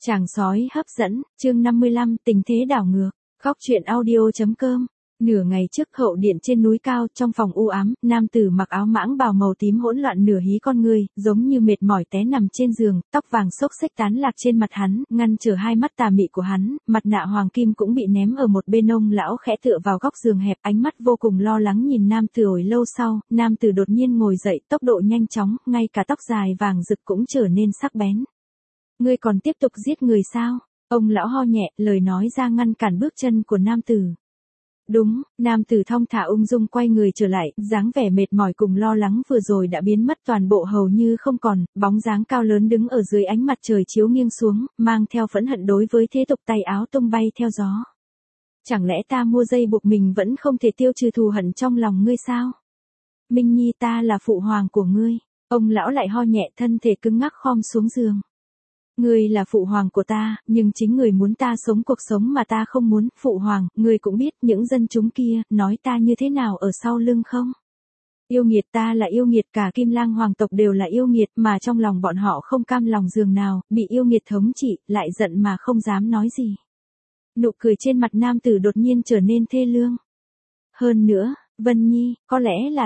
Chàng sói hấp dẫn, chương 55, tình thế đảo ngược. Góc truyện audio.com. Nửa ngày trước hậu điện trên núi cao, trong phòng u ám, nam tử mặc áo mãng bào màu tím hỗn loạn nửa hí con người, giống như mệt mỏi té nằm trên giường, tóc vàng xốc xếch tán lạc trên mặt hắn, ngăn trở hai mắt tà mị của hắn, mặt nạ hoàng kim cũng bị ném ở một bên. Ông lão khẽ tựa vào góc giường hẹp, ánh mắt vô cùng lo lắng nhìn nam tử. Hồi lâu sau, nam tử đột nhiên ngồi dậy, tốc độ nhanh chóng, ngay cả tóc dài vàng rực cũng trở nên sắc bén. Ngươi còn tiếp tục giết người sao? Ông lão ho nhẹ, lời nói ra ngăn cản bước chân của nam tử. Đúng, nam tử thong thả ung dung quay người trở lại, dáng vẻ mệt mỏi cùng lo lắng vừa rồi đã biến mất toàn bộ hầu như không còn, bóng dáng cao lớn đứng ở dưới ánh mặt trời chiếu nghiêng xuống, mang theo phẫn hận đối với thế tục, tay áo tung bay theo gió. Chẳng lẽ ta mua dây buộc mình vẫn không thể tiêu trừ thù hận trong lòng ngươi sao? Minh Nhi, ta là phụ hoàng của ngươi. Ông lão lại ho nhẹ, thân thể cứng ngắc khom xuống giường. Ngươi là phụ hoàng của ta, nhưng chính người muốn ta sống cuộc sống mà ta không muốn. Phụ hoàng, ngươi cũng biết những dân chúng kia, nói ta như thế nào ở sau lưng không? Yêu nghiệt, ta là yêu nghiệt, cả Kim Lang hoàng tộc đều là yêu nghiệt, mà trong lòng bọn họ không cam lòng dường nào, bị yêu nghiệt thống trị, lại giận mà không dám nói gì. Nụ cười trên mặt nam tử đột nhiên trở nên thê lương. Hơn nữa, Vân Nhi, có lẽ là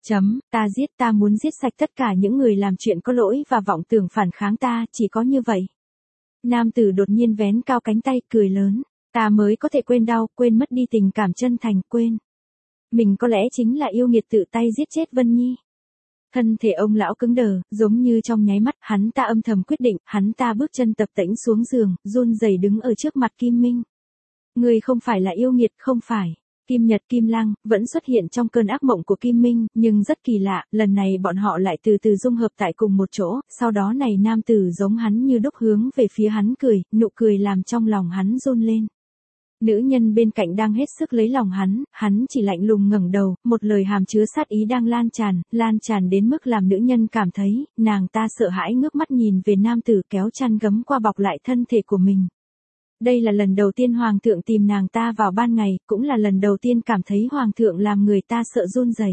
ta muốn giết sạch tất cả những người làm chuyện có lỗi và vọng tưởng phản kháng ta, chỉ có như vậy. Nam tử đột nhiên vén cao cánh tay, cười lớn, ta mới có thể quên đau, quên mất đi tình cảm chân thành, quên. Mình có lẽ chính là yêu nghiệt tự tay giết chết Vân Nhi. Thân thể ông lão cứng đờ, giống như trong nháy mắt, hắn ta âm thầm quyết định, hắn ta bước chân tập tễnh xuống giường, run rẩy đứng ở trước mặt Kim Minh. Người không phải là yêu nghiệt, không phải. Kim Nhật Kim Lang vẫn xuất hiện trong cơn ác mộng của Kim Minh, nhưng rất kỳ lạ, lần này bọn họ lại từ từ dung hợp tại cùng một chỗ, sau đó này nam tử giống hắn như đúc hướng về phía hắn cười, nụ cười làm trong lòng hắn run lên. Nữ nhân bên cạnh đang hết sức lấy lòng hắn chỉ lạnh lùng ngẩng đầu, một lời hàm chứa sát ý đang lan tràn đến mức làm nữ nhân cảm thấy, nàng ta sợ hãi ngước mắt nhìn về nam tử kéo chăn gấm qua bọc lại thân thể của mình. Đây là lần đầu tiên hoàng thượng tìm nàng ta vào ban ngày, cũng là lần đầu tiên cảm thấy hoàng thượng làm người ta sợ run rẩy.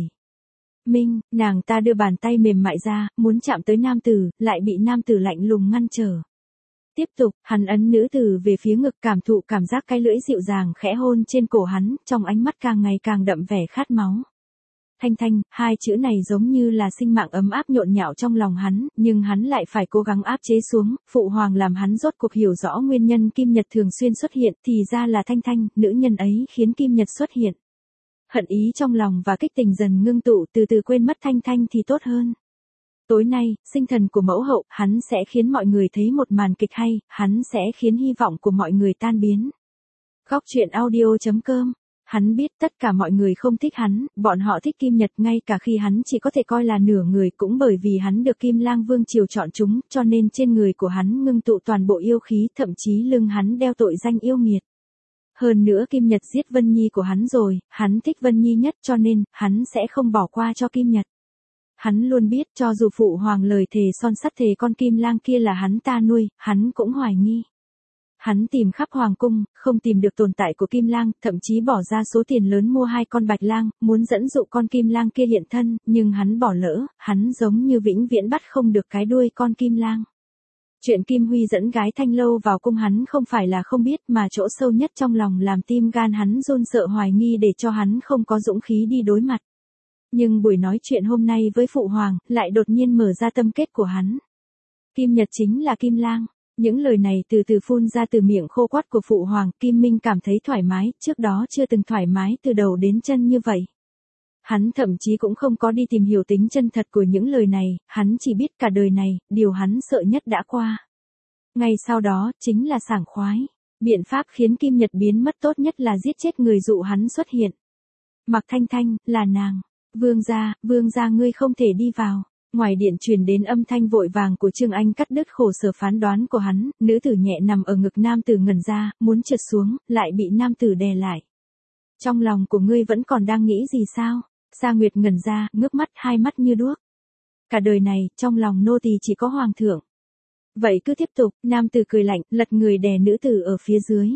Minh, nàng ta đưa bàn tay mềm mại ra, muốn chạm tới nam tử, lại bị nam tử lạnh lùng ngăn trở. Tiếp tục, hắn ấn nữ tử về phía ngực, cảm thụ cảm giác cái lưỡi dịu dàng khẽ hôn trên cổ hắn, trong ánh mắt càng ngày càng đậm vẻ khát máu. Thanh Thanh, hai chữ này giống như là sinh mạng ấm áp nhộn nhạo trong lòng hắn, nhưng hắn lại phải cố gắng áp chế xuống. Phụ hoàng làm hắn rốt cuộc hiểu rõ nguyên nhân Kim Nhật thường xuyên xuất hiện, thì ra là Thanh Thanh, nữ nhân ấy khiến Kim Nhật xuất hiện. Hận ý trong lòng và kích tình dần ngưng tụ, từ từ quên mất Thanh Thanh thì tốt hơn. Tối nay, sinh thần của mẫu hậu, hắn sẽ khiến mọi người thấy một màn kịch hay, hắn sẽ khiến hy vọng của mọi người tan biến. Góc truyện audio.com. Hắn biết tất cả mọi người không thích hắn, bọn họ thích Kim Nhật ngay cả khi hắn chỉ có thể coi là nửa người, cũng bởi vì hắn được Kim Lang Vương triều chọn chúng, cho nên trên người của hắn ngưng tụ toàn bộ yêu khí, thậm chí lưng hắn đeo tội danh yêu nghiệt. Hơn nữa Kim Nhật giết Vân Nhi của hắn rồi, hắn thích Vân Nhi nhất cho nên, hắn sẽ không bỏ qua cho Kim Nhật. Hắn luôn biết cho dù phụ hoàng lời thề son sắt thề con Kim Lang kia là hắn ta nuôi, hắn cũng hoài nghi. Hắn tìm khắp hoàng cung, không tìm được tồn tại của Kim Lang, thậm chí bỏ ra số tiền lớn mua 2 con bạch lang, muốn dẫn dụ con Kim Lang kia hiện thân, nhưng hắn bỏ lỡ, hắn giống như vĩnh viễn bắt không được cái đuôi con Kim Lang. Chuyện Kim Huy dẫn gái Thanh Lâu vào cung hắn không phải là không biết, mà chỗ sâu nhất trong lòng làm tim gan hắn run sợ hoài nghi để cho hắn không có dũng khí đi đối mặt. Nhưng buổi nói chuyện hôm nay với phụ hoàng, lại đột nhiên mở ra tâm kết của hắn. Kim Nhật chính là Kim Lang. Những lời này từ từ phun ra từ miệng khô quắt của phụ hoàng, Kim Minh cảm thấy thoải mái, trước đó chưa từng thoải mái từ đầu đến chân như vậy. Hắn thậm chí cũng không có đi tìm hiểu tính chân thật của những lời này, hắn chỉ biết cả đời này, điều hắn sợ nhất đã qua. Ngay sau đó, chính là sảng khoái. Biện pháp khiến Kim Nhật biến mất tốt nhất là giết chết người dụ hắn xuất hiện. Mặc Thanh Thanh, là nàng. Vương gia ngươi không thể đi vào. Ngoài điện truyền đến âm thanh vội vàng của Trương Anh cắt đứt khổ sở phán đoán của hắn, nữ tử nhẹ nằm ở ngực nam tử ngẩn ra, muốn trượt xuống, lại bị nam tử đè lại. Trong lòng của ngươi vẫn còn đang nghĩ gì sao? Sa Nguyệt ngẩn ra, ngước mắt, hai mắt như đuốc. Cả đời này, trong lòng nô tỳ chỉ có hoàng thượng. Vậy cứ tiếp tục, nam tử cười lạnh, lật người đè nữ tử ở phía dưới.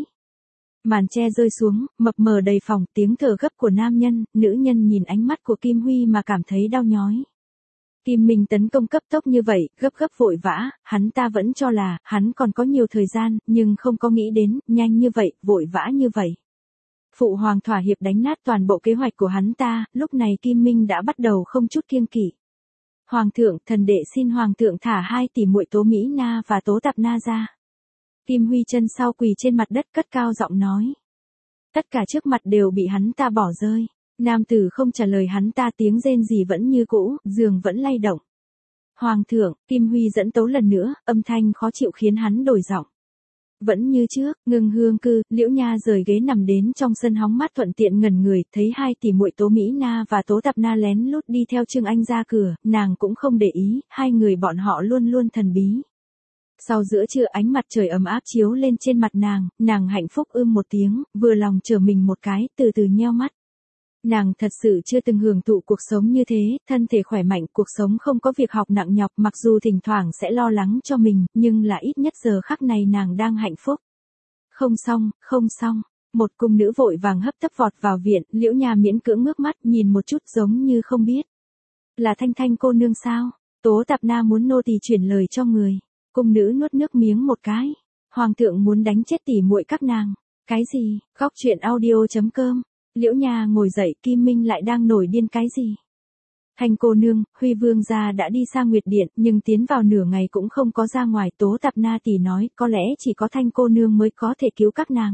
Màn che rơi xuống, mập mờ đầy phòng, tiếng thở gấp của nam nhân, nữ nhân nhìn ánh mắt của Kim Huy mà cảm thấy đau nhói. Kim Minh tấn công cấp tốc như vậy, gấp gấp vội vã, hắn ta vẫn cho là, hắn còn có nhiều thời gian, nhưng không có nghĩ đến, nhanh như vậy, vội vã như vậy. Phụ hoàng thỏa hiệp đánh nát toàn bộ kế hoạch của hắn ta, lúc này Kim Minh đã bắt đầu không chút kiêng kỵ. Hoàng thượng, thần đệ xin hoàng thượng thả 2 tỷ muội Tố Mỹ Na và Tố Tạp Na ra. Kim Huy chân sau quỳ trên mặt đất cất cao giọng nói. Tất cả trước mặt đều bị hắn ta bỏ rơi. Nam tử không trả lời hắn ta, tiếng rên gì vẫn như cũ, giường vẫn lay động. Hoàng thượng, Kim Huy dẫn tấu lần nữa, âm thanh khó chịu khiến hắn đổi giọng. Vẫn như trước, Ngưng Hương Cư, Liễu Nha rời ghế nằm đến trong sân hóng mát thuận tiện ngẩn người, thấy 2 tỷ muội Tố Mỹ Na và Tố Tạp Na lén lút đi theo Trương Anh ra cửa, nàng cũng không để ý, hai người bọn họ luôn luôn thần bí. Sau giữa trưa ánh mặt trời ấm áp chiếu lên trên mặt nàng hạnh phúc một tiếng, vừa lòng trở mình một cái, từ từ nheo mắt. Nàng thật sự chưa từng hưởng thụ cuộc sống như thế, thân thể khỏe mạnh, cuộc sống không có việc học nặng nhọc, mặc dù thỉnh thoảng sẽ lo lắng cho mình, nhưng là ít nhất giờ khắc này nàng đang hạnh phúc. Không xong, một cung nữ vội vàng hấp tấp vọt vào viện, Liễu Nha miễn cưỡng ngước mắt, nhìn một chút giống như không biết. Là Thanh Thanh cô nương sao? Tố Tạp Na muốn nô tỳ chuyển lời cho người. Cung nữ nuốt nước miếng một cái. Hoàng thượng muốn đánh chết tỷ muội các nàng. Cái gì? Góc truyện audio.com. Liễu Nha ngồi dậy, Kim Minh lại đang nổi điên cái gì? Thanh cô nương, Huy vương gia đã đi sang Nguyệt Điện, nhưng tiến vào nửa ngày cũng không có ra ngoài. Tố Tạp Na tỷ nói, có lẽ chỉ có Thanh cô nương mới có thể cứu các nàng.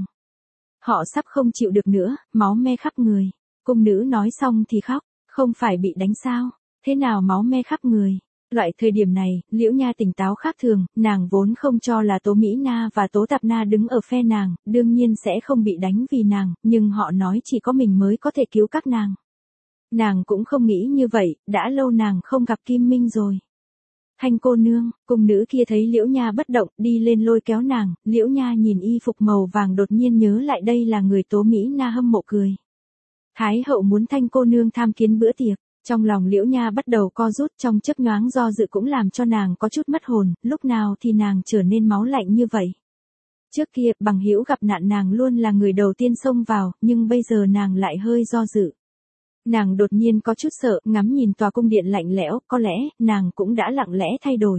Họ sắp không chịu được nữa, máu me khắp người. Cung nữ nói xong thì khóc, không phải bị đánh sao? Thế nào máu me khắp người? Loại thời điểm này, Liễu Nha tỉnh táo khác thường, nàng vốn không cho là Tố Mỹ Na và Tố Tạp Na đứng ở phe nàng, đương nhiên sẽ không bị đánh vì nàng, nhưng họ nói chỉ có mình mới có thể cứu các nàng. Nàng cũng không nghĩ như vậy, đã lâu nàng không gặp Kim Minh rồi. Thanh cô nương, cung nữ kia thấy Liễu Nha bất động, đi lên lôi kéo nàng, Liễu Nha nhìn y phục màu vàng đột nhiên nhớ lại đây là người Tố Mỹ Na hâm mộ cười. Thái hậu muốn Thanh cô nương tham kiến bữa tiệc. Trong lòng Liễu Nha bắt đầu co rút, trong chớp nhoáng do dự cũng làm cho nàng có chút mất hồn, lúc nào thì nàng trở nên máu lạnh như vậy. Trước kia, bằng hữu gặp nạn nàng luôn là người đầu tiên xông vào, nhưng bây giờ nàng lại hơi do dự. Nàng đột nhiên có chút sợ, ngắm nhìn tòa cung điện lạnh lẽo, có lẽ, nàng cũng đã lặng lẽ thay đổi.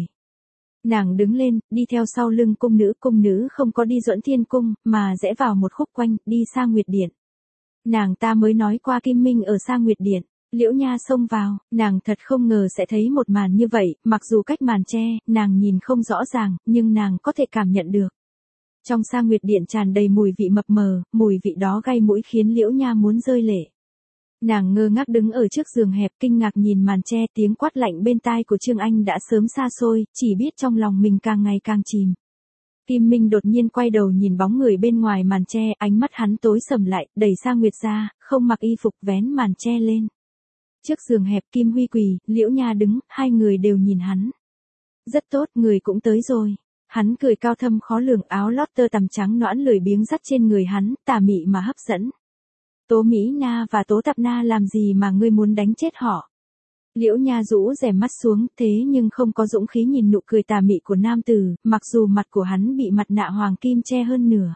Nàng đứng lên, đi theo sau lưng cung nữ không có đi Duẫn Thiên Cung, mà rẽ vào một khúc quanh, đi sang Nguyệt Điện. Nàng ta mới nói qua Kim Minh ở sang Nguyệt Điện. Liễu Nha xông vào, nàng thật không ngờ sẽ thấy một màn như vậy, mặc dù cách màn che, nàng nhìn không rõ ràng, nhưng nàng có thể cảm nhận được. Trong Sa Nguyệt Điện tràn đầy mùi vị mập mờ, mùi vị đó gai mũi khiến Liễu Nha muốn rơi lệ. Nàng ngơ ngác đứng ở trước giường hẹp, kinh ngạc nhìn màn che, tiếng quát lạnh bên tai của Trương Anh đã sớm xa xôi, chỉ biết trong lòng mình càng ngày càng chìm. Kim Minh đột nhiên quay đầu nhìn bóng người bên ngoài màn che, ánh mắt hắn tối sầm lại, đẩy Sa Nguyệt ra, không mặc y phục vén màn che lên. Trước giường hẹp Kim Huy quỳ, Liễu Nha đứng, hai người đều nhìn hắn. Rất tốt, người cũng tới rồi. Hắn cười cao thâm khó lường, áo lót tơ tằm trắng nõn lười biếng dắt trên người hắn, tà mị mà hấp dẫn. Tố Mỹ Na và Tố Tạp Na làm gì mà ngươi muốn đánh chết họ? Liễu Nha rũ rèm mắt xuống, thế nhưng không có dũng khí nhìn nụ cười tà mị của nam tử, mặc dù mặt của hắn bị mặt nạ hoàng kim che hơn nửa.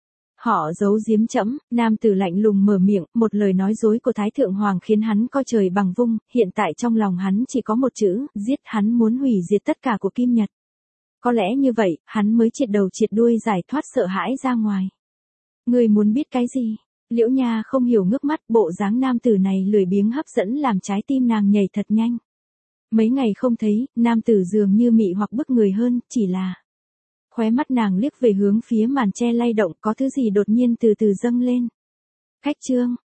Họ giấu giếm trẫm, nam tử lạnh lùng mở miệng, một lời nói dối của Thái Thượng Hoàng khiến hắn coi trời bằng vung, hiện tại trong lòng hắn chỉ có một chữ, giết, hắn muốn hủy diệt tất cả của Kim Nhật. Có lẽ như vậy, hắn mới triệt đầu triệt đuôi giải thoát sợ hãi ra ngoài. Người muốn biết cái gì? Liễu Nha không hiểu ngước mắt, bộ dáng nam tử này lười biếng hấp dẫn làm trái tim nàng nhảy thật nhanh. Mấy ngày không thấy, nam tử dường như mị hoặc bức người hơn, chỉ là... Khóe mắt nàng liếc về hướng phía màn che lay động, có thứ gì đột nhiên từ từ dâng lên. Khách trương,